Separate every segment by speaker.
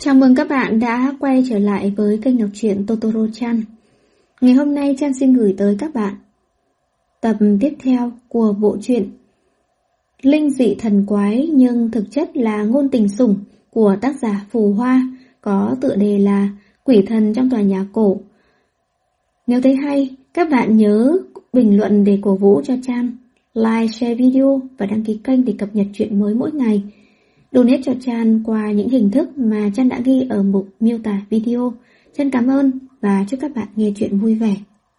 Speaker 1: Chào mừng các bạn đã quay trở lại với kênh đọc truyện Totoro-chan. Ngày hôm nay Chan xin gửi tới các bạn tập tiếp theo của bộ truyện Linh dị thần quái nhưng thực chất là ngôn tình sủng của tác giả Phù Hoa, có tựa đề là Quỷ thần trong tòa nhà cổ. Nếu thấy hay, các bạn nhớ bình luận để cổ vũ cho Chan, like, share video và đăng ký kênh để cập nhật truyện mới mỗi ngày. Donate cho Chan qua những hình thức mà Chan đã ghi ở mục miêu tả video. Chan cảm ơn và chúc các bạn nghe truyện vui vẻ.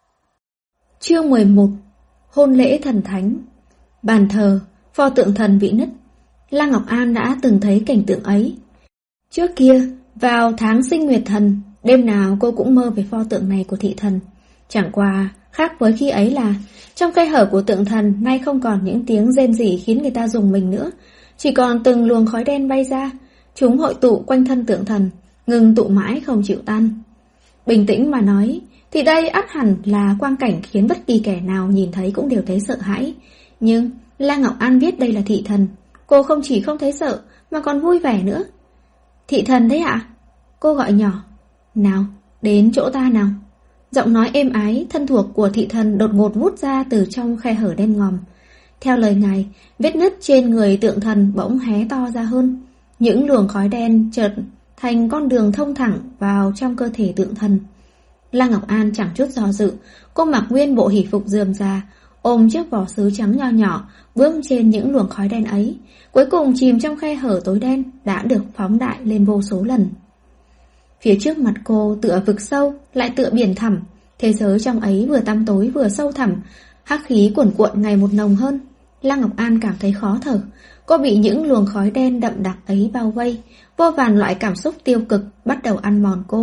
Speaker 1: Chương 11. Hôn lễ thần thánh. Bàn thờ, pho tượng thần bị nứt. La Ngọc An đã từng thấy cảnh tượng ấy. Trước kia, vào tháng sinh nguyệt thần, đêm nào cô cũng mơ về pho tượng này của thị thần. Chẳng qua, khác với khi ấy là trong khe hở của tượng thần nay không còn những tiếng rên rỉ khiến người ta rùng mình nữa. Chỉ còn từng luồng khói đen bay ra, chúng hội tụ quanh thân tượng thần, ngừng tụ mãi không chịu tan. Bình tĩnh mà nói, thì đây ắt hẳn là quang cảnh khiến bất kỳ kẻ nào nhìn thấy cũng đều thấy sợ hãi. Nhưng La Ngọc An biết đây là thị thần, cô không chỉ không thấy sợ mà còn vui vẻ nữa. Thị thần đấy ạ? Cô gọi nhỏ. Nào, đến chỗ ta nào. Giọng nói êm ái, thân thuộc của thị thần đột ngột vút ra từ trong khe hở đen ngòm. Theo lời ngài, vết nứt trên người tượng thần bỗng hé to ra hơn. Những luồng khói đen chợt thành con đường thông thẳng vào trong cơ thể tượng thần. La Ngọc An chẳng chút do dự, cô mặc nguyên bộ hỷ phục rườm rà, ôm chiếc vỏ sứ trắng nho nhỏ, bước trên những luồng khói đen ấy, cuối cùng chìm trong khe hở tối đen đã được phóng đại lên vô số lần. Phía trước mặt cô tựa vực sâu, lại tựa biển thẳm, thế giới trong ấy vừa tăm tối vừa sâu thẳm, hắc khí cuồn cuộn ngày một nồng hơn. La Ngọc An cảm thấy khó thở, cô bị những luồng khói đen đậm đặc ấy bao vây, vô vàn loại cảm xúc tiêu cực bắt đầu ăn mòn cô.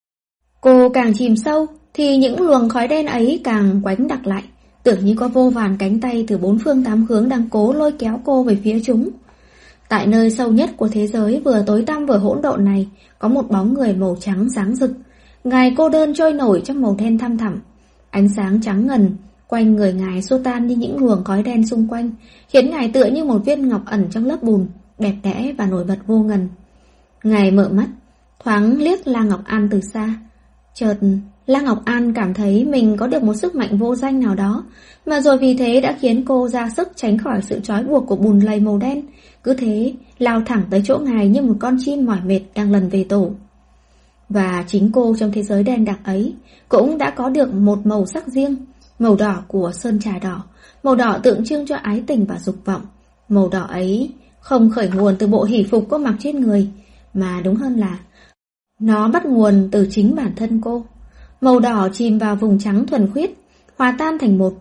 Speaker 1: Cô càng chìm sâu thì những luồng khói đen ấy càng quánh đặc lại, tưởng như có vô vàn cánh tay từ bốn phương tám hướng đang cố lôi kéo cô về phía chúng. Tại nơi sâu nhất của thế giới vừa tối tăm vừa hỗn độn này, có một bóng người màu trắng sáng rực. Ngài cô đơn trôi nổi trong màu đen thăm thẳm, ánh sáng trắng ngần quanh người ngài xua tan đi những luồng khói đen xung quanh, khiến ngài tựa như một viên ngọc ẩn trong lớp bùn, đẹp đẽ và nổi bật vô ngần. Ngài mở mắt, thoáng liếc La Ngọc An từ xa. Chợt, La Ngọc An cảm thấy mình có được một sức mạnh vô danh nào đó, mà rồi vì thế đã khiến cô ra sức tránh khỏi sự trói buộc của bùn lầy màu đen, cứ thế lao thẳng tới chỗ ngài như một con chim mỏi mệt đang lần về tổ. Và chính cô trong thế giới đen đặc ấy cũng đã có được một màu sắc riêng, màu đỏ của sơn trà đỏ, màu đỏ tượng trưng cho ái tình và dục vọng. Màu đỏ ấy không khởi nguồn từ bộ hỷ phục cô mặc trên người, mà đúng hơn là nó bắt nguồn từ chính bản thân cô. Màu đỏ chìm vào vùng trắng thuần khiết, hòa tan thành một.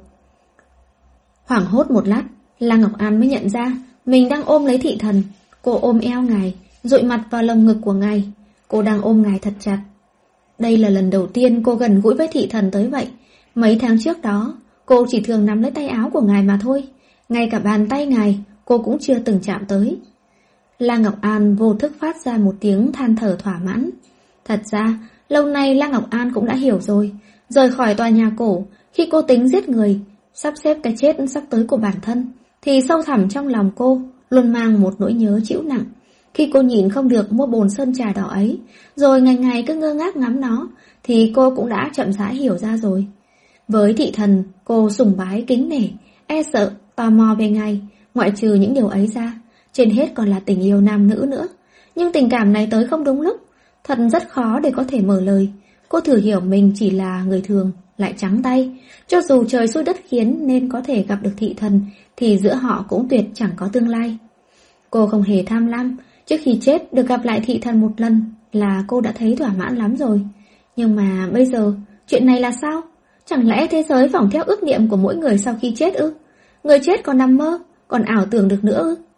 Speaker 1: Hoảng hốt một lát, La Ngọc An mới nhận ra mình đang ôm lấy thị thần. Cô ôm eo ngài, dụi mặt vào lồng ngực của ngài. Cô đang ôm ngài thật chặt. Đây là lần đầu tiên cô gần gũi với thị thần tới vậy. Mấy tháng trước đó, cô chỉ thường nắm lấy tay áo của ngài mà thôi. Ngay cả bàn tay ngài, cô cũng chưa từng chạm tới. La Ngọc An vô thức phát ra một tiếng than thở thỏa mãn. Thật ra, lâu nay La Ngọc An cũng đã hiểu rồi. Rời khỏi tòa nhà cổ, khi cô tính giết người, sắp xếp cái chết sắp tới của bản thân, thì sâu thẳm trong lòng cô luôn mang một nỗi nhớ trĩu nặng. Khi cô nhìn không được mua bồn sơn trà đỏ ấy, rồi ngày ngày cứ ngơ ngác ngắm nó, thì cô cũng đã chậm rãi hiểu ra rồi. Với thị thần, cô sùng bái kính nể, e sợ, tò mò về ngài. Ngoại trừ những điều ấy ra, trên hết còn là tình yêu nam nữ nữa. Nhưng tình cảm này tới không đúng lúc, thật rất khó để có thể mở lời. Cô thử hiểu mình chỉ là người thường, lại trắng tay. Cho dù trời xui đất khiến nên có thể gặp được thị thần, thì giữa họ cũng tuyệt chẳng có tương lai. Cô không hề tham lam, trước khi chết được gặp lại thị thần một lần là cô đã thấy thỏa mãn lắm rồi. Nhưng mà bây giờ, chuyện này là sao? Chẳng lẽ thế giới phỏng theo ước niệm của mỗi người sau khi chết ư? Người chết còn nằm mơ, còn ảo tưởng được nữa ư?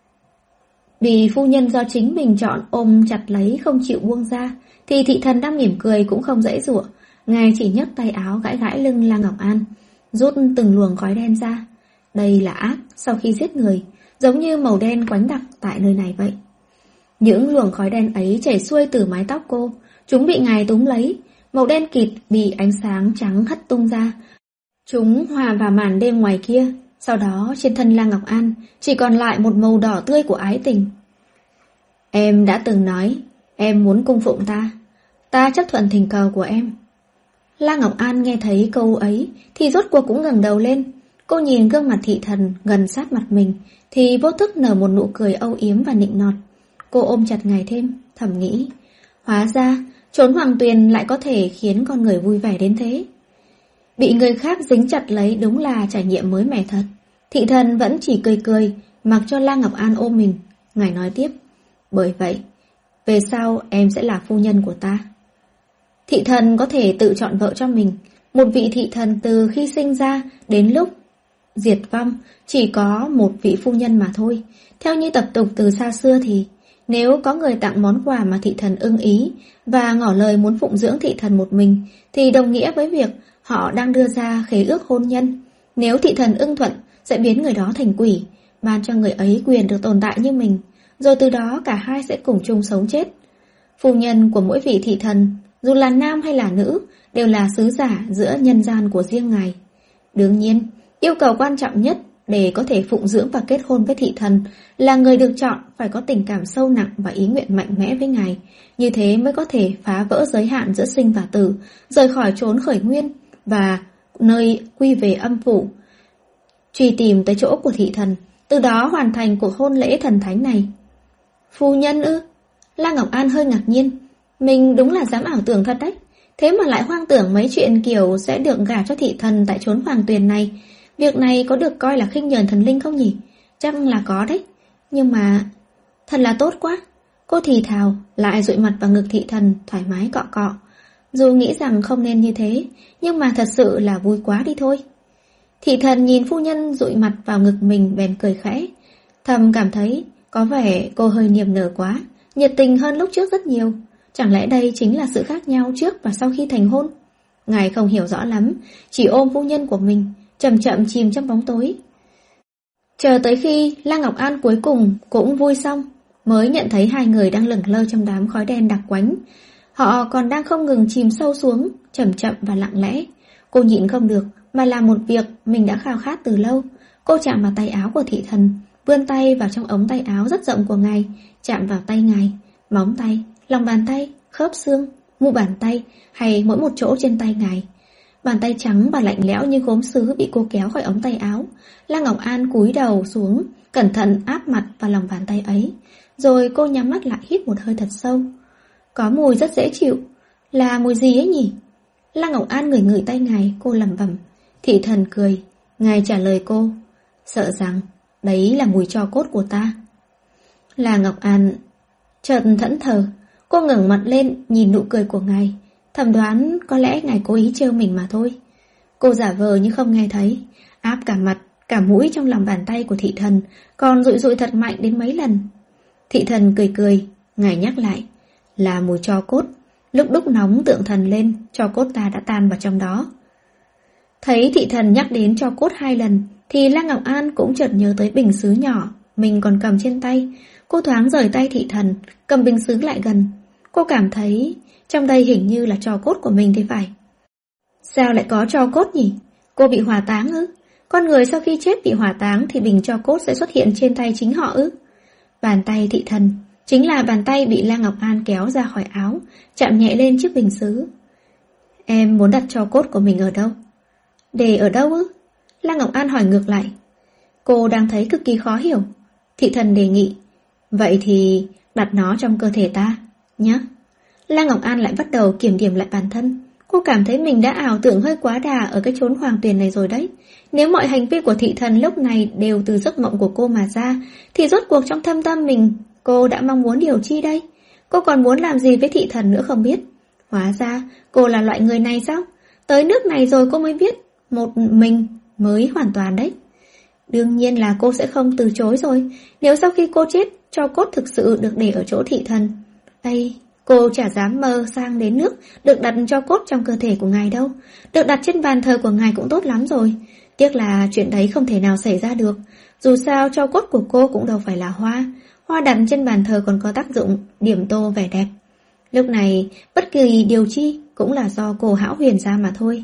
Speaker 1: Bị phu nhân do chính mình chọn ôm chặt lấy không chịu buông ra, thì thị thần đang mỉm cười cũng không giãy giụa. Ngài chỉ nhấc tay áo gãi gãi lưng La Ngọc An, rút từng luồng khói đen ra. Đây là ác sau khi giết người, giống như màu đen quánh đặc tại nơi này vậy. Những luồng khói đen ấy chảy xuôi từ mái tóc cô, chúng bị ngài túm lấy, màu đen kịt bị ánh sáng trắng hất tung ra. Chúng hòa vào màn đêm ngoài kia, sau đó trên thân La Ngọc An chỉ còn lại một màu đỏ tươi của ái tình. Em đã từng nói Em muốn cung phụng ta chấp thuận thỉnh cầu của em. La Ngọc An nghe thấy câu ấy thì rốt cuộc cũng ngẩng đầu lên. Cô nhìn gương mặt thị thần gần sát mặt mình thì vô thức nở một nụ cười âu yếm và nịnh nọt. Cô ôm chặt ngài thêm, thầm nghĩ, hóa ra trốn hoàng tuyền lại có thể khiến con người vui vẻ đến thế. Bị người khác dính chặt lấy đúng là trải nghiệm mới mẻ thật. Thị thần vẫn chỉ cười cười, mặc cho La Ngọc An ôm mình. Ngài nói tiếp, bởi vậy, về sau em sẽ là phu nhân của ta. Thị thần có thể tự chọn vợ cho mình. Một vị thị thần từ khi sinh ra đến lúc diệt vong chỉ có một vị phu nhân mà thôi. Theo như tập tục từ xa xưa thì nếu có người tặng món quà mà thị thần ưng ý và ngỏ lời muốn phụng dưỡng thị thần một mình thì đồng nghĩa với việc họ đang đưa ra khế ước hôn nhân. Nếu thị thần ưng thuận sẽ biến người đó thành quỷ, ban cho người ấy quyền được tồn tại như mình, rồi từ đó cả hai sẽ cùng chung sống chết. Phu nhân của mỗi vị thị thần, dù là nam hay là nữ, đều là sứ giả giữa nhân gian của riêng ngài. Đương nhiên, yêu cầu quan trọng nhất để có thể phụng dưỡng và kết hôn với thị thần là người được chọn phải có tình cảm sâu nặng và ý nguyện mạnh mẽ với ngài. Như thế mới có thể phá vỡ giới hạn giữa sinh và tử, rời khỏi chốn khởi nguyên và nơi quy về âm phủ, truy tìm tới chỗ của thị thần, từ đó hoàn thành cuộc hôn lễ thần thánh này. Phu nhân ư? La Ngọc An hơi ngạc nhiên. Mình đúng là dám ảo tưởng thật đấy. Thế mà lại hoang tưởng mấy chuyện kiểu sẽ được gả cho thị thần tại chốn hoàng tuyền này. Việc này có được coi là khinh nhờn thần linh không nhỉ? Chắc là có đấy. Nhưng mà thật là tốt quá. Cô thì thào lại dụi mặt vào ngực thị thần, thoải mái cọ cọ. Dù nghĩ rằng không nên như thế, nhưng mà thật sự là vui quá đi thôi. Thị thần nhìn phu nhân dụi mặt vào ngực mình bèn cười khẽ. Thầm cảm thấy có vẻ cô hơi niềm nở quá, nhiệt tình hơn lúc trước rất nhiều. Chẳng lẽ đây chính là sự khác nhau trước và sau khi thành hôn? Ngài không hiểu rõ lắm, chỉ ôm phu nhân của mình, chậm chậm chìm trong bóng tối. Chờ tới khi La Ngọc An cuối cùng cũng vui xong, mới nhận thấy hai người đang lững lơ trong đám khói đen đặc quánh. Họ còn đang không ngừng chìm sâu xuống, chậm chậm và lặng lẽ. Cô nhịn không được mà làm một việc mình đã khao khát từ lâu. Cô chạm vào tay áo của thị thần, vươn tay vào trong ống tay áo rất rộng của ngài, chạm vào tay ngài, móng tay, lòng bàn tay, khớp xương, mu bàn tay hay mỗi một chỗ trên tay ngài. Bàn tay trắng và lạnh lẽo như gốm sứ bị cô kéo khỏi ống tay áo. La Ngọc An cúi đầu xuống, cẩn thận áp mặt vào lòng bàn tay ấy. Rồi cô nhắm mắt lại hít một hơi thật sâu. Có mùi rất dễ chịu. Là mùi gì ấy nhỉ? La Ngọc An ngửi ngửi tay ngài, cô lẩm bẩm. Thị thần cười. Ngài trả lời cô, sợ rằng đấy là mùi tro cốt của ta. La Ngọc An chợt thẫn thờ. Cô ngẩng mặt lên nhìn nụ cười của ngài, thầm đoán có lẽ ngài cố ý trêu mình mà thôi. Cô giả vờ như không nghe thấy, áp cả mặt, cả mũi trong lòng bàn tay của thị thần, còn dụi dụi thật mạnh đến mấy lần. Thị thần cười cười, ngài nhắc lại, là mùi tro cốt. Lúc đúc nóng tượng thần lên, tro cốt ta đã tan vào trong đó. Thấy thị thần nhắc đến tro cốt 2 lần, thì La Ngọc An cũng chợt nhớ tới bình sứ nhỏ mình còn cầm trên tay. Cô thoáng rời tay thị thần, cầm bình sứ lại gần. Cô cảm thấy trong đây hình như là tro cốt của mình thì phải. Sao lại có tro cốt nhỉ? Cô bị hỏa táng ư? Con người sau khi chết bị hỏa táng thì bình tro cốt sẽ xuất hiện trên tay chính họ ư? Bàn tay thị thần chính là bàn tay bị La Ngọc An kéo ra khỏi áo, chạm nhẹ lên chiếc bình sứ. Em muốn đặt tro cốt của mình ở đâu? Để ở đâu ư? La Ngọc An hỏi ngược lại. Cô đang thấy cực kỳ khó hiểu. Thị thần đề nghị, vậy thì đặt nó trong cơ thể ta nhé. La Ngọc An lại bắt đầu kiểm điểm lại bản thân. Cô cảm thấy mình đã ảo tưởng hơi quá đà ở cái chốn hoàng tuyền này rồi đấy. Nếu mọi hành vi của thị thần lúc này đều từ giấc mộng của cô mà ra, thì rốt cuộc trong thâm tâm mình, cô đã mong muốn điều chi đây? Cô còn muốn làm gì với thị thần nữa không biết. Hóa ra cô là loại người này sao? Tới nước này rồi cô mới biết, một mình mới hoàn toàn đấy. Đương nhiên là cô sẽ không từ chối rồi. Nếu sau khi cô chết, tro cốt thực sự được để ở chỗ thị thần, Ây, cô chả dám mơ sang đến nước được đặt tro cốt trong cơ thể của ngài đâu. Được đặt trên bàn thờ của ngài cũng tốt lắm rồi. Tiếc là chuyện đấy không thể nào xảy ra được. Dù sao tro cốt của cô cũng đâu phải là hoa. Hoa đặt trên bàn thờ còn có tác dụng điểm tô vẻ đẹp. Lúc này bất kỳ điều chi cũng là do cô hão huyền ra mà thôi.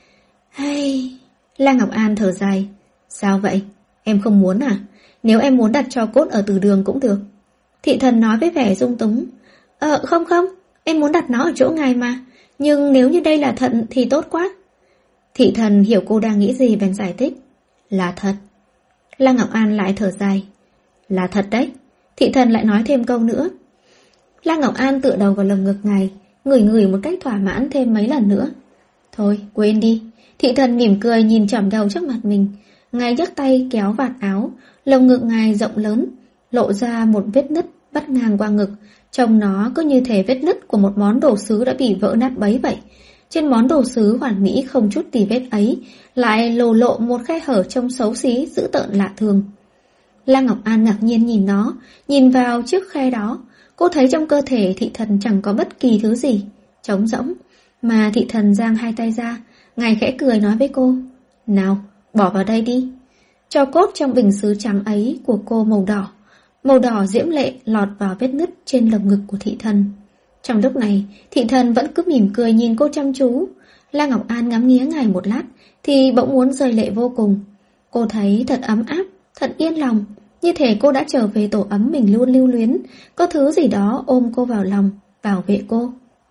Speaker 1: Hay... La Ngọc An thở dài. Sao vậy? Em không muốn à? Nếu em muốn đặt tro cốt ở từ đường cũng được. Thị thần nói với vẻ dung túng. Không không, em muốn đặt nó ở chỗ ngài mà. Nhưng nếu như đây là thật thì tốt quá. Thị thần hiểu cô đang nghĩ gì bèn giải thích. Là thật. Lăng Ngọc An lại thở dài. Là thật đấy. Thị thần lại nói thêm câu nữa. Lăng Ngọc An tựa đầu vào lồng ngực ngài, ngửi một cách thỏa mãn thêm mấy lần nữa. Thôi, quên đi. Thị thần mỉm cười nhìn chỏm đầu trước mặt mình. Ngài nhấc tay kéo vạt áo, lồng ngực ngài rộng lớn, lộ ra một vết nứt vắt ngang qua ngực. Trông nó cứ như thể vết nứt của một món đồ sứ đã bị vỡ nát bấy vậy. Trên món đồ sứ hoàn mỹ không chút tì vết ấy, lại lộ một khe hở trông xấu xí, dữ tợn lạ thường. Lăng Ngọc An ngạc nhiên nhìn nó, nhìn vào chiếc khe đó. Cô thấy trong cơ thể thị thần chẳng có bất kỳ thứ gì, trống rỗng. Mà thị thần giang hai tay ra, ngài khẽ cười nói với cô. Nào, bỏ vào đây đi. Tro cốt trong bình sứ trắng ấy của cô màu đỏ diễm lệ lọt vào vết nứt trên lồng ngực của thị thần. Trong lúc này, thị thần vẫn cứ mỉm cười nhìn cô chăm chú. Lăng Ngọc An ngắm nghía ngài một lát, thì bỗng muốn rơi lệ vô cùng. Cô thấy thật ấm áp, thật yên lòng, như thể cô đã trở về tổ ấm mình luôn lưu luyến, có thứ gì đó ôm cô vào lòng, bảo vệ cô.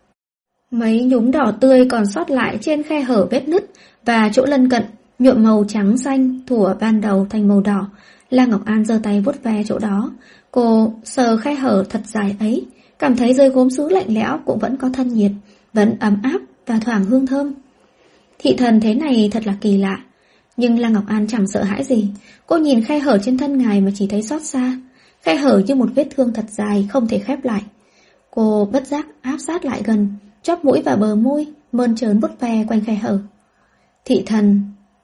Speaker 1: Mấy nhúm đỏ tươi còn sót lại trên khe hở vết nứt và chỗ lân cận, nhuộm màu trắng xanh thủa ban đầu thành màu đỏ. Lăng Ngọc An giơ tay vuốt ve chỗ đó. Cô sờ khe hở thật dài ấy, cảm thấy dưới gốm sứ lạnh lẽo cũng vẫn có thân nhiệt, vẫn ấm áp và thoảng hương thơm. Thị thần thế này thật là kỳ lạ. Nhưng Lăng Ngọc An chẳng sợ hãi gì. Cô nhìn khe hở trên thân ngài mà chỉ thấy xót xa. Khe hở như một vết thương thật dài không thể khép lại. Cô bất giác áp sát lại gần, chóp mũi vào bờ môi, mơn trớn vuốt ve quanh khe hở. Thị thần...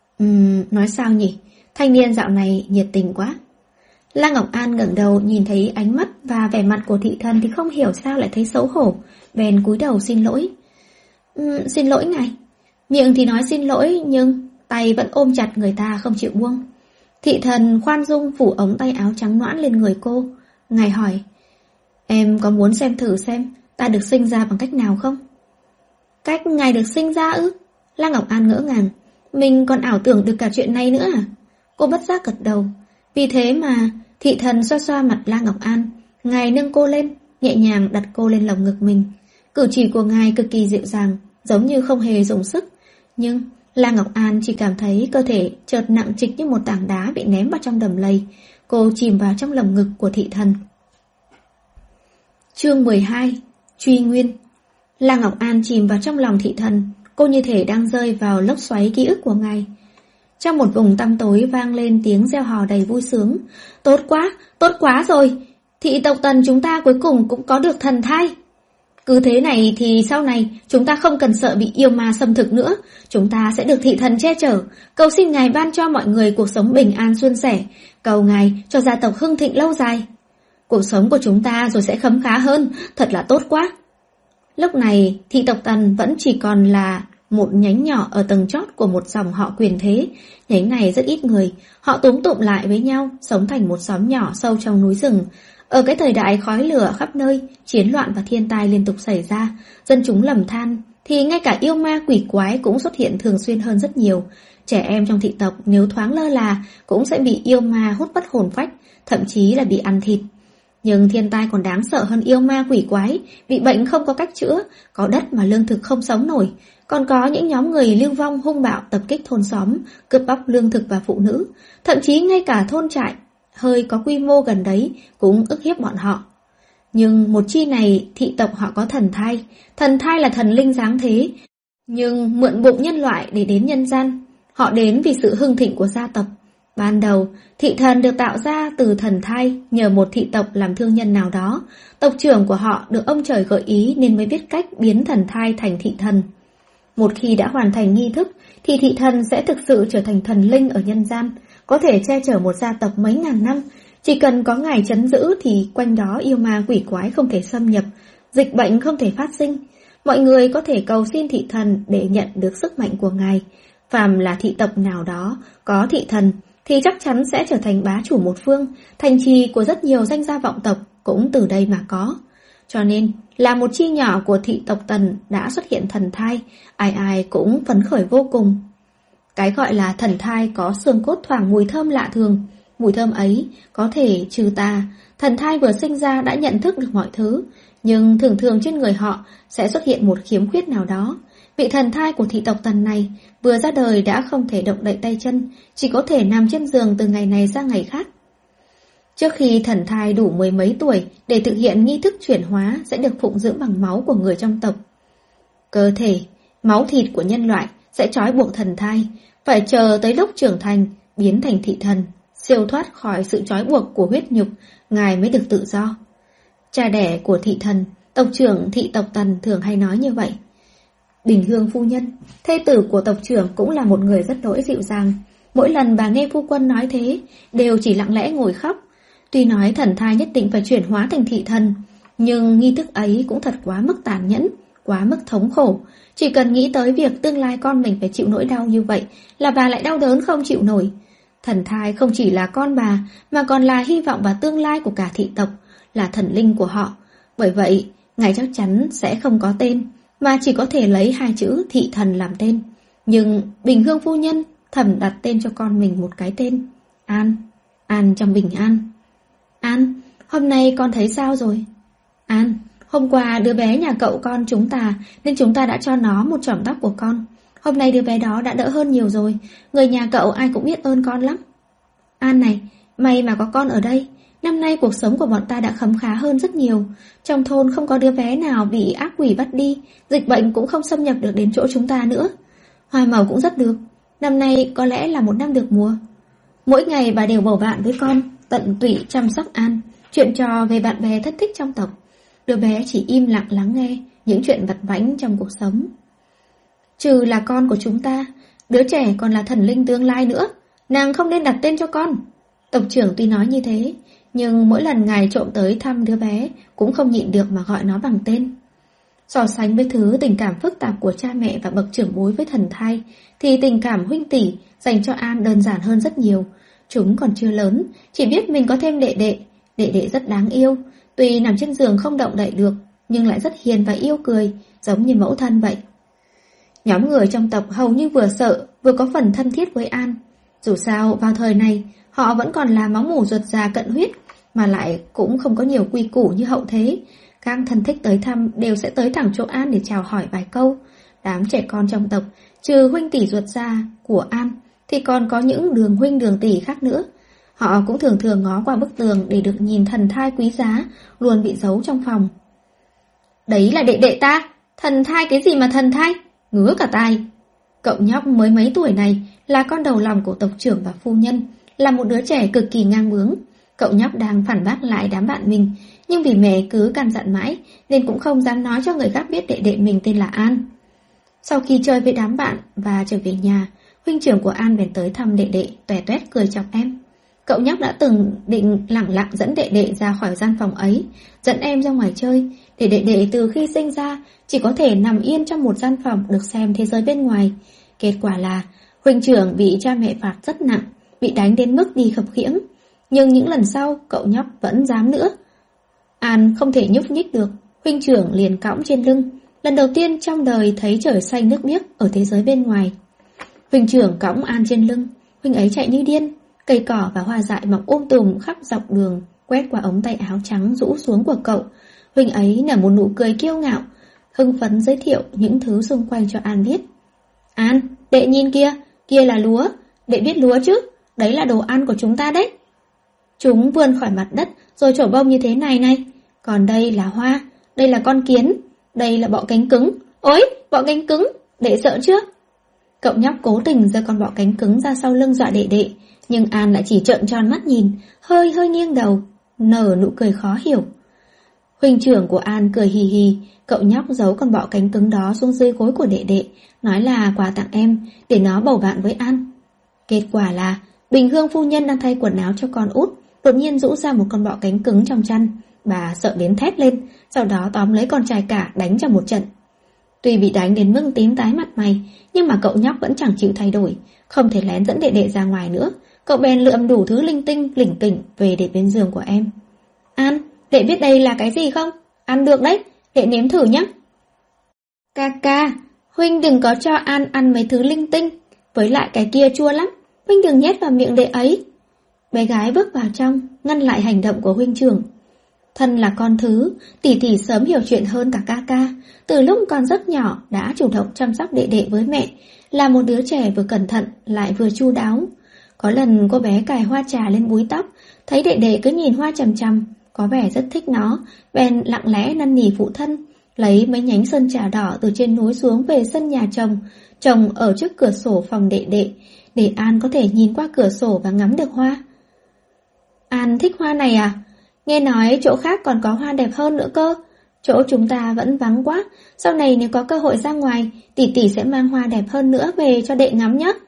Speaker 1: nói sao nhỉ? Thanh niên dạo này nhiệt tình quá. Lăng Ngọc An ngẩng đầu nhìn thấy ánh mắt và vẻ mặt của thị thần thì không hiểu sao lại thấy xấu hổ, bèn cúi đầu xin lỗi. Xin lỗi ngài. Miệng thì nói xin lỗi nhưng tay vẫn ôm chặt người ta không chịu buông. Thị thần khoan dung phủ ống tay áo trắng nõn lên người cô. Ngài hỏi, em có muốn xem thử xem ta được sinh ra bằng cách nào không? Cách ngài được sinh ra ư? Lăng Ngọc An ngỡ ngàng. Mình còn ảo tưởng được cả chuyện này nữa à? Cô bất giác gật đầu. Vì thế mà thị thần xoa xoa mặt Lăng Ngọc An. Ngài nâng cô lên, nhẹ nhàng đặt cô lên lồng ngực mình. Cử chỉ của ngài cực kỳ dịu dàng, giống như không hề dùng sức. Nhưng Lăng Ngọc An chỉ cảm thấy cơ thể chợt nặng trịch như một tảng đá bị ném vào trong đầm lầy. Cô chìm vào trong lồng ngực của thị thần. Chương 12. Truy nguyên. Lăng Ngọc An chìm vào trong lòng thị thần. Cô như thể đang rơi vào lốc xoáy ký ức của ngài. Trong một vùng tăm tối vang lên tiếng reo hò đầy vui sướng. Tốt quá rồi. Thị tộc Tần chúng ta cuối cùng cũng có được thần thai. Cứ thế này thì sau này chúng ta không cần sợ bị yêu ma xâm thực nữa. Chúng ta sẽ được thị thần che chở. Cầu xin ngài ban cho mọi người cuộc sống bình an suôn sẻ. Cầu ngài cho gia tộc hưng thịnh lâu dài. Cuộc sống của chúng ta rồi sẽ khấm khá hơn. Thật là tốt quá. Lúc này thị tộc Tần vẫn chỉ còn là một nhánh nhỏ ở tầng chót của một dòng họ quyền thế. Nhánh này rất ít người. Họ túm tụm lại với nhau, sống thành một xóm nhỏ sâu trong núi rừng. Ở cái thời đại khói lửa khắp nơi, chiến loạn và thiên tai liên tục xảy ra, dân chúng lầm than, thì ngay cả yêu ma quỷ quái cũng xuất hiện thường xuyên hơn rất nhiều. Trẻ em trong thị tộc nếu thoáng lơ là cũng sẽ bị yêu ma hút mất hồn phách, thậm chí là bị ăn thịt. Nhưng thiên tai còn đáng sợ hơn yêu ma quỷ quái, bị bệnh không có cách chữa, có đất mà lương thực không sống nổi. Còn có những nhóm người lưu vong hung bạo tập kích thôn xóm, cướp bóc lương thực và phụ nữ, thậm chí ngay cả thôn trại hơi có quy mô gần đấy cũng ức hiếp bọn họ. Nhưng một chi này thị tộc họ có thần thai là thần linh giáng thế, nhưng mượn bụng nhân loại để đến nhân gian. Họ đến vì sự hưng thịnh của gia tộc. Ban đầu, thị thần được tạo ra từ thần thai nhờ một thị tộc làm thương nhân nào đó. Tộc trưởng của họ được ông trời gợi ý nên mới biết cách biến thần thai thành thị thần. Một khi đã hoàn thành nghi thức thì thị thần sẽ thực sự trở thành thần linh ở nhân gian, có thể che chở một gia tộc mấy ngàn năm. Chỉ cần có ngài trấn giữ thì quanh đó yêu ma quỷ quái không thể xâm nhập, dịch bệnh không thể phát sinh. Mọi người có thể cầu xin thị thần để nhận được sức mạnh của ngài. Phàm là thị tộc nào đó có thị thần thì chắc chắn sẽ trở thành bá chủ một phương, thành trì của rất nhiều danh gia vọng tộc cũng từ đây mà có. Cho nên là một chi nhỏ của thị tộc Tần đã xuất hiện thần thai, ai ai cũng phấn khởi vô cùng. Cái gọi là thần thai có xương cốt thoảng mùi thơm lạ thường, Mùi thơm ấy có thể trừ tà. Thần thai vừa sinh ra đã nhận thức được mọi thứ, nhưng thường thường trên người họ sẽ xuất hiện một khiếm khuyết nào đó. Vị thần thai của thị tộc Tần này vừa ra đời đã không thể động đậy tay chân, chỉ có thể nằm trên giường từ ngày này sang ngày khác. Trước khi thần thai đủ 10 mấy tuổi để thực hiện nghi thức chuyển hóa sẽ được phụng dưỡng bằng máu của người trong tộc. Cơ thể, máu thịt của nhân loại sẽ trói buộc thần thai, phải chờ tới lúc trưởng thành, biến thành thị thần, siêu thoát khỏi sự trói buộc của huyết nhục, ngài mới được tự do. Cha đẻ của thị thần, tộc trưởng thị tộc Tần thường hay nói như vậy. Bình Hương phu nhân, thê tử của tộc trưởng cũng là một người rất đỗi dịu dàng. Mỗi lần bà nghe phu quân nói thế, đều chỉ lặng lẽ ngồi khóc. Tuy nói thần thai nhất định phải chuyển hóa thành thị thần, nhưng nghi thức ấy cũng thật quá mức tàn nhẫn, quá mức thống khổ. Chỉ cần nghĩ tới việc tương lai con mình phải chịu nỗi đau như vậy là bà lại đau đớn không chịu nổi. Thần thai không chỉ là con bà, mà còn là hy vọng và tương lai của cả thị tộc, là thần linh của họ. Bởi vậy, ngài chắc chắn sẽ không có tên, mà chỉ có thể lấy 2 chữ thị thần làm tên. Nhưng Bình Hương phu nhân thầm đặt tên cho con mình một cái tên: An. An trong bình an. An, hôm nay con thấy sao rồi? An, hôm qua đứa bé nhà cậu con chúng ta, nên chúng ta đã cho nó một chỏm tóc của con. Hôm nay đứa bé đó đã đỡ hơn nhiều rồi. Người nhà cậu ai cũng biết ơn con lắm. An này, may mà có con ở đây. Năm nay cuộc sống của bọn ta đã khấm khá hơn rất nhiều. Trong thôn không có đứa bé nào bị ác quỷ bắt đi, dịch bệnh cũng không xâm nhập được đến chỗ chúng ta nữa. Hoa màu cũng rất được. Năm nay có lẽ là một năm được mùa. Mỗi ngày bà đều bầu bạn với con, tận tụy chăm sóc An, chuyện trò về bạn bè thất thích trong tộc. Đứa bé chỉ im lặng lắng nghe những chuyện vặt vãnh trong cuộc sống. Trừ là con của chúng ta, đứa trẻ còn là thần linh tương lai nữa. Nàng không nên đặt tên cho con. Tộc trưởng tuy nói như thế, nhưng mỗi lần ngài trộm tới thăm đứa bé cũng không nhịn được mà gọi nó bằng tên. So sánh với thứ tình cảm phức tạp của cha mẹ và bậc trưởng bối với thần thai, thì tình cảm huynh tỷ dành cho An đơn giản hơn rất nhiều. Chúng còn chưa lớn, chỉ biết mình có thêm đệ đệ. Đệ đệ rất đáng yêu, tuy nằm trên giường không động đậy được, nhưng lại rất hiền và yêu cười, giống như mẫu thân vậy. Nhóm người trong tộc hầu như vừa sợ, vừa có phần thân thiết với An. Dù sao, vào thời này, họ vẫn còn là máu mủ ruột già cận huyết, mà lại cũng không có nhiều quy củ như hậu thế. Các thân thích tới thăm đều sẽ tới thẳng chỗ An để chào hỏi vài câu. Đám trẻ con trong tộc, trừ huynh tỷ ruột già của An, thì còn có những đường huynh đường tỷ khác nữa. Họ cũng thường thường ngó qua bức tường để được nhìn thần thai quý giá, luôn bị giấu trong phòng. Đấy là đệ đệ ta, thần thai cái gì mà thần thai, ngứa cả tai. Cậu nhóc mới mấy tuổi này là con đầu lòng của tộc trưởng và phu nhân, là một đứa trẻ cực kỳ ngang bướng. Cậu nhóc đang phản bác lại đám bạn mình, nhưng vì mẹ cứ căn dặn mãi nên cũng không dám nói cho người khác biết đệ đệ mình tên là An. Sau khi chơi với đám bạn và trở về nhà, huynh trưởng của An bèn tới thăm đệ đệ, toẹt toét cười chọc em. Cậu nhóc đã từng định lẳng lặng dẫn đệ đệ ra khỏi gian phòng ấy, dẫn em ra ngoài chơi, để đệ đệ từ khi sinh ra chỉ có thể nằm yên trong một gian phòng được xem thế giới bên ngoài. Kết quả là huynh trưởng bị cha mẹ phạt rất nặng, bị đánh đến mức đi khập khiễng. Nhưng những lần sau cậu nhóc vẫn dám nữa. An không thể nhúc nhích được, huynh trưởng liền cõng trên lưng. Lần đầu tiên trong đời thấy trời xanh nước biếc ở thế giới bên ngoài. Huynh trưởng cõng An trên lưng, huynh ấy chạy như điên. Cây cỏ và hoa dại mọc tùm khắp dọc đường, quét qua ống tay áo trắng rũ xuống của cậu. Huynh ấy nở một nụ cười kiêu ngạo, hưng phấn giới thiệu những thứ xung quanh cho An biết. An, đệ nhìn kia, kia là lúa, đệ biết lúa chứ, đấy là đồ ăn của chúng ta đấy. Chúng vươn khỏi mặt đất rồi trổ bông như thế này này. Còn đây là hoa, đây là con kiến, đây là bọ cánh cứng. Ôi, bọ cánh cứng, đệ sợ chưa? Cậu nhóc cố tình giơ con bọ cánh cứng ra sau lưng dọa đệ đệ, nhưng An lại chỉ trợn tròn mắt nhìn, hơi nghiêng đầu, nở nụ cười khó hiểu. Huynh trưởng của An cười hì hì, cậu nhóc giấu con bọ cánh cứng đó xuống dưới gối của đệ đệ, nói là quà tặng em, để nó bầu bạn với An. Kết quả là Bình Hương phu nhân đang thay quần áo cho con út, đột nhiên rũ ra một con bọ cánh cứng trong chăn. Bà sợ đến thét lên, sau đó tóm lấy con trai cả đánh cho một trận. Tuy bị đánh đến mức tím tái mặt mày, nhưng mà cậu nhóc vẫn chẳng chịu thay đổi, không thể lén dẫn đệ đệ ra ngoài nữa. Cậu bèn lượm đủ thứ linh tinh, lỉnh kỉnh về để bên giường của em. An, đệ biết đây là cái gì không? Ăn được đấy, đệ nếm thử nhé. Ca, huynh đừng có cho An ăn mấy thứ linh tinh, với lại cái kia chua lắm, huynh đừng nhét vào miệng đệ ấy. Bé gái bước vào trong, ngăn lại hành động của huynh trưởng. Thân là con thứ, tỷ tỷ sớm hiểu chuyện hơn cả ca ca. Từ lúc còn rất nhỏ đã chủ động chăm sóc đệ đệ với mẹ, là một đứa trẻ vừa cẩn thận lại vừa chu đáo. Có lần cô bé cài hoa trà lên búi tóc, thấy đệ đệ cứ nhìn hoa chằm chằm, có vẻ rất thích nó, bèn lặng lẽ năn nỉ phụ thân, lấy mấy nhánh sơn trà đỏ từ trên núi xuống về sân nhà chồng, trồng ở trước cửa sổ phòng đệ đệ, để An có thể nhìn qua cửa sổ và ngắm được hoa. An thích hoa này à? Nghe nói chỗ khác còn có hoa đẹp hơn nữa cơ. Chỗ chúng ta vẫn vắng quá, sau này nếu có cơ hội ra ngoài, tỷ tỷ sẽ mang hoa đẹp hơn nữa về cho đệ ngắm nhé.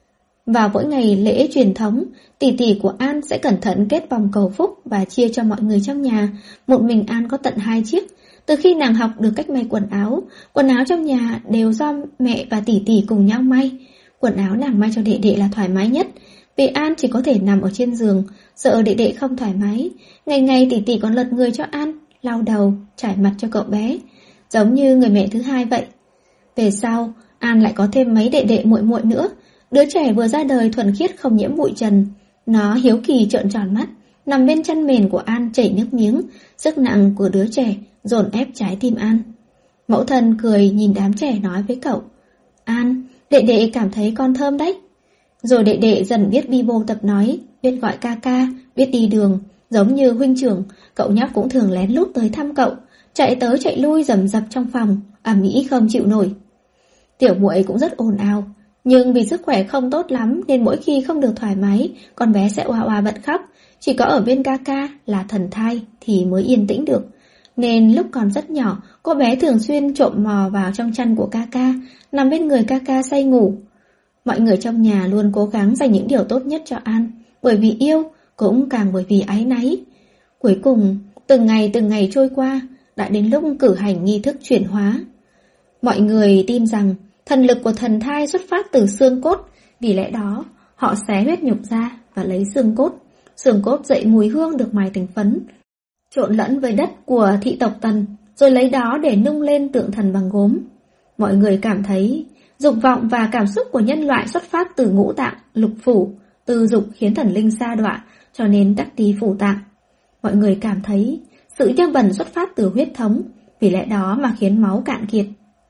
Speaker 1: Vào mỗi ngày lễ truyền thống, tỷ tỷ của An sẽ cẩn thận kết vòng cầu phúc và chia cho mọi người trong nhà. Một mình An có tận 2 chiếc. Từ khi nàng học được cách may quần áo trong nhà đều do mẹ và tỷ tỷ cùng nhau may. Quần áo nàng may cho đệ đệ là thoải mái nhất, vì An chỉ có thể nằm ở trên giường, sợ đệ đệ không thoải mái. Ngày ngày tỷ tỷ còn lật người cho An, lau đầu, trải mặt cho cậu bé, giống như người mẹ thứ hai vậy. Về sau, An lại có thêm mấy đệ đệ muội muội nữa. Đứa trẻ vừa ra đời thuần khiết không nhiễm bụi trần. Nó hiếu kỳ trợn tròn mắt, nằm bên chăn mền của An chảy nước miếng. Sức nặng của đứa trẻ dồn ép trái tim An. Mẫu thân cười nhìn đám trẻ nói với cậu: An, đệ đệ cảm thấy con thơm đấy. Rồi đệ đệ dần biết bi bô tập nói, biết gọi ca ca, biết đi đường. Giống như huynh trưởng, cậu nhóc cũng thường lén lút tới thăm cậu, chạy tới chạy lui rầm rập trong phòng, ầm ĩ không chịu nổi. Tiểu muội cũng rất ồn ào, nhưng vì sức khỏe không tốt lắm nên mỗi khi không được thoải mái, con bé sẽ oa oa bật khóc. Chỉ có ở bên ca ca là thần thai thì mới yên tĩnh được. Nên lúc còn rất nhỏ, cô bé thường xuyên trộm mò vào trong chăn của ca ca, nằm bên người ca ca say ngủ. Mọi người trong nhà luôn cố gắng dành những điều tốt nhất cho An, bởi vì yêu, cũng càng bởi vì áy náy. Cuối cùng, từng ngày trôi qua, đã đến lúc cử hành nghi thức chuyển hóa. Mọi người tin rằng thần lực của thần thai xuất phát từ xương cốt, vì lẽ đó họ xé huyết nhục ra và lấy xương cốt. Xương cốt dậy mùi hương được mài thành phấn, trộn lẫn với đất của thị tộc Tần, rồi lấy đó để nung lên tượng thần bằng gốm. Mọi người cảm thấy dục vọng và cảm xúc của nhân loại xuất phát từ ngũ tạng, lục phủ, tư dục khiến thần linh sa đọa, cho nên đắc đi phủ tạng. Mọi người cảm thấy sự dơ bẩn xuất phát từ huyết thống, vì lẽ đó mà khiến máu cạn kiệt.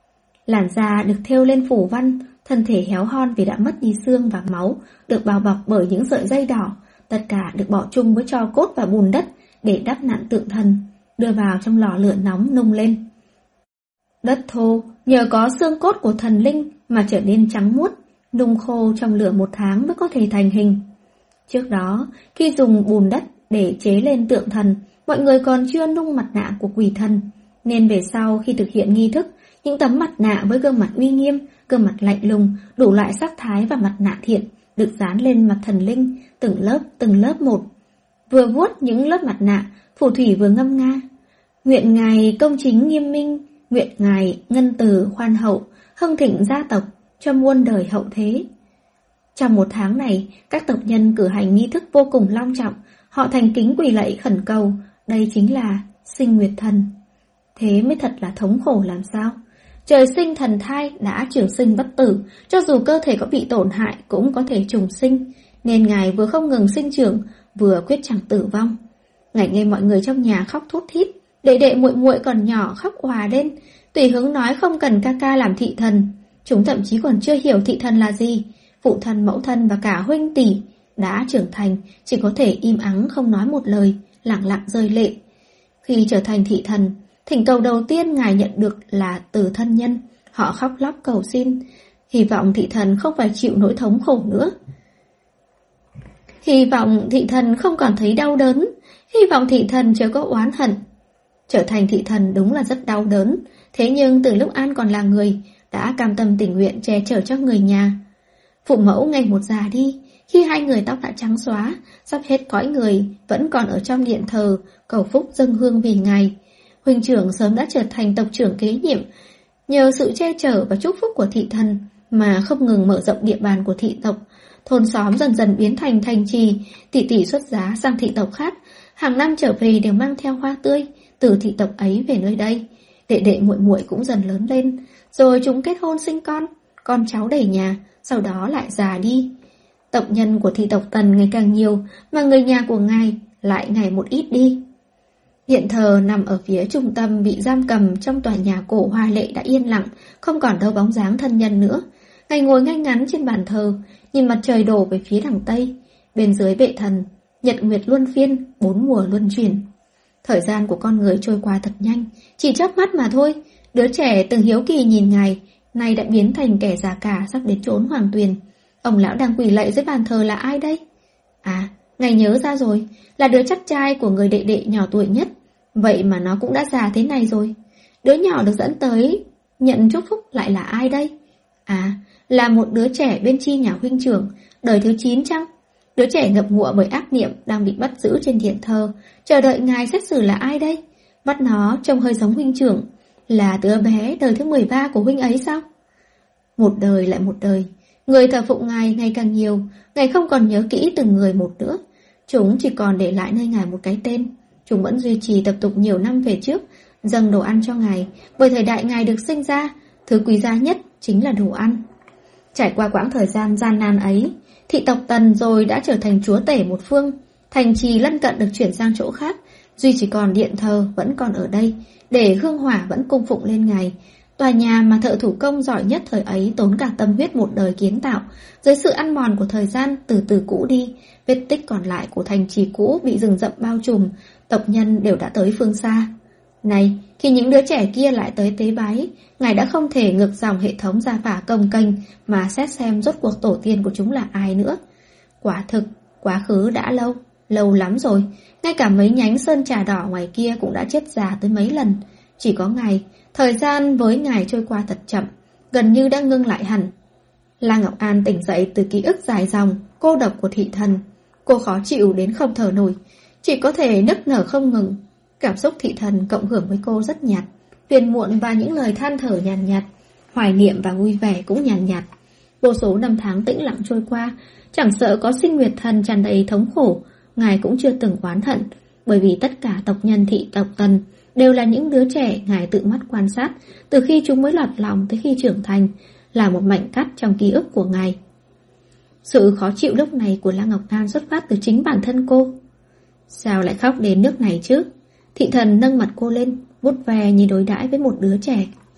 Speaker 1: Làn da được thêu lên phủ văn, thân thể héo hon vì đã mất đi xương và máu, được bao bọc bởi những sợi dây đỏ, tất cả được bỏ chung với tro cốt và bùn đất để đắp nặn tượng thần, đưa vào trong lò lửa nóng nung lên. Đất thô nhờ có xương cốt của thần linh mà trở nên trắng muốt, nung khô trong lửa 1 tháng mới có thể thành hình. Trước đó, khi dùng bùn đất để chế lên tượng thần, mọi người còn chưa nung mặt nạ của quỷ thần, nên về sau khi thực hiện nghi thức, những tấm mặt nạ với gương mặt uy nghiêm, gương mặt lạnh lùng, đủ loại sắc thái và mặt nạ thiện được dán lên mặt thần linh, từng lớp một. Vừa vuốt những lớp mặt nạ, phù thủy vừa ngâm nga: nguyện ngài công chính nghiêm minh, nguyện ngài ngân từ khoan hậu, hưng thịnh gia tộc cho muôn đời hậu thế. Trong 1 tháng này, các tộc nhân cử hành nghi thức vô cùng long trọng, họ thành kính quỳ lạy khẩn cầu, đây chính là sinh nguyệt thần. Thế mới thật là thống khổ làm sao. Trời sinh thần thai đã trường sinh bất tử, cho dù cơ thể có bị tổn hại cũng có thể trùng sinh, nên ngài vừa không ngừng sinh trưởng, vừa quyết chẳng tử vong. Ngài nghe mọi người trong nhà khóc thút thít, đệ đệ muội muội còn nhỏ khóc òa lên, tùy hứng nói không cần ca ca làm thị thần. Chúng thậm chí còn chưa hiểu thị thần là gì. Phụ thân, mẫu thân và cả huynh tỷ đã trưởng thành, chỉ có thể im ắng không nói một lời, lặng lặng rơi lệ. Khi trở thành thị thần, thỉnh cầu đầu tiên ngài nhận được là từ thân nhân. Họ khóc lóc cầu xin, hy vọng thị thần không phải chịu nỗi thống khổ nữa. Hy vọng thị thần không còn thấy đau đớn, hy vọng thị thần chớ có oán hận. Trở thành thị thần đúng là rất đau đớn, thế nhưng từ lúc An còn là người, đã cam tâm tình nguyện che chở cho người nhà. Phụ mẫu ngày một già đi, khi 2 người tóc đã trắng xóa, sắp hết cõi người, vẫn còn ở trong điện thờ, cầu phúc dâng hương vì ngài. Huynh trưởng sớm đã trở thành tộc trưởng kế nhiệm, nhờ sự che chở và chúc phúc của thị thần mà không ngừng mở rộng địa bàn của thị tộc. Thôn xóm dần dần biến thành thành trì, tỷ tỷ xuất giá sang thị tộc khác, hàng năm trở về đều mang theo hoa tươi từ thị tộc ấy về nơi đây. Đệ đệ muội muội cũng dần lớn lên, rồi chúng kết hôn sinh con cháu đầy nhà, sau đó lại già đi. Tộc nhân của thị tộc Tần ngày càng nhiều, mà người nhà của ngài lại ngày một ít đi. Điện thờ nằm ở phía trung tâm bị giam cầm trong tòa nhà cổ hoa lệ đã yên lặng, không còn đâu bóng dáng thân nhân nữa. Ngài ngồi ngay ngắn trên bàn thờ, nhìn mặt trời đổ về phía đằng Tây. Bên dưới bệ thần, nhật nguyệt luân phiên, 4 mùa luân chuyển. Thời gian của con người trôi qua thật nhanh, chỉ chớp mắt mà thôi. Đứa trẻ từng hiếu kỳ nhìn ngài, nay đã biến thành kẻ già cả sắp đến chốn hoàng tuyền. Ông lão đang quỳ lạy dưới bàn thờ là ai đây? À, ngài nhớ ra rồi, là đứa chắc trai của người đệ đệ nhỏ tuổi nhất. Vậy mà nó cũng đã già thế này rồi. Đứa nhỏ được dẫn tới nhận chúc phúc lại là ai đây? À, là một đứa trẻ bên chi nhà huynh trưởng, đời thứ 9 chăng? Đứa trẻ ngập ngụa bởi ác niệm đang bị bắt giữ trên điện thờ, chờ đợi ngài xét xử là ai đây? Mắt nó trông hơi giống huynh trưởng, là đứa bé đời thứ 13 của huynh ấy sao? Một đời lại một đời, người thờ phụng ngài ngày càng nhiều, ngài không còn nhớ kỹ từng người một nữa. Chúng chỉ còn để lại nơi ngài một cái tên. Chúng vẫn duy trì tập tục nhiều năm về trước, dâng đồ ăn cho ngài, bởi thời đại ngài được sinh ra, thứ quý giá nhất chính là đồ ăn. Trải qua quãng thời gian gian nan ấy, thị tộc Tần rồi đã trở thành chúa tể một phương. Thành trì lân cận được chuyển sang chỗ khác, duy chỉ còn điện thờ vẫn còn ở đây, để hương hỏa vẫn cung phụng lên ngài. Tòa nhà mà thợ thủ công giỏi nhất thời ấy tốn cả tâm huyết một đời kiến tạo, dưới sự ăn mòn của thời gian từ từ cũ đi, vết tích còn lại của thành trì cũ bị rừng rậm bao trùm, tộc nhân đều đã tới phương xa. Này, khi những đứa trẻ kia lại tới tế bái, ngài đã không thể ngược dòng hệ thống gia phả công kênh mà xét xem rốt cuộc tổ tiên của chúng là ai nữa. Quả thực, quá khứ đã lâu, lâu lắm rồi, ngay cả mấy nhánh sơn trà đỏ ngoài kia cũng đã chết già tới mấy lần. Chỉ có ngài, thời gian với ngài trôi qua thật chậm, gần như đã ngưng lại hẳn. La Ngọc An tỉnh dậy từ ký ức dài dòng, cô độc của thị thần. Cô khó chịu đến không thở nổi, chỉ có thể nức nở không ngừng. Cảm xúc thị thần cộng hưởng với cô rất nhạt, phiền muộn và những lời than thở nhàn nhạt, hoài niệm và vui vẻ cũng nhàn nhạt. Vô số năm tháng tĩnh lặng trôi qua, chẳng sợ có Sinh Nguyệt Thần tràn đầy thống khổ, ngài cũng chưa từng oán hận, bởi vì tất cả tộc nhân thị tộc Tần đều là những đứa trẻ ngài tự mắt quan sát, từ khi chúng mới lọt lòng tới khi trưởng thành, là một mảnh cắt trong ký ức của ngài. Sự khó chịu lúc này của La Ngọc An xuất phát từ chính bản thân cô. Sao lại khóc đến nước này chứ? Thị thần nâng mặt cô lên, vuốt ve như đối đãi với một đứa trẻ.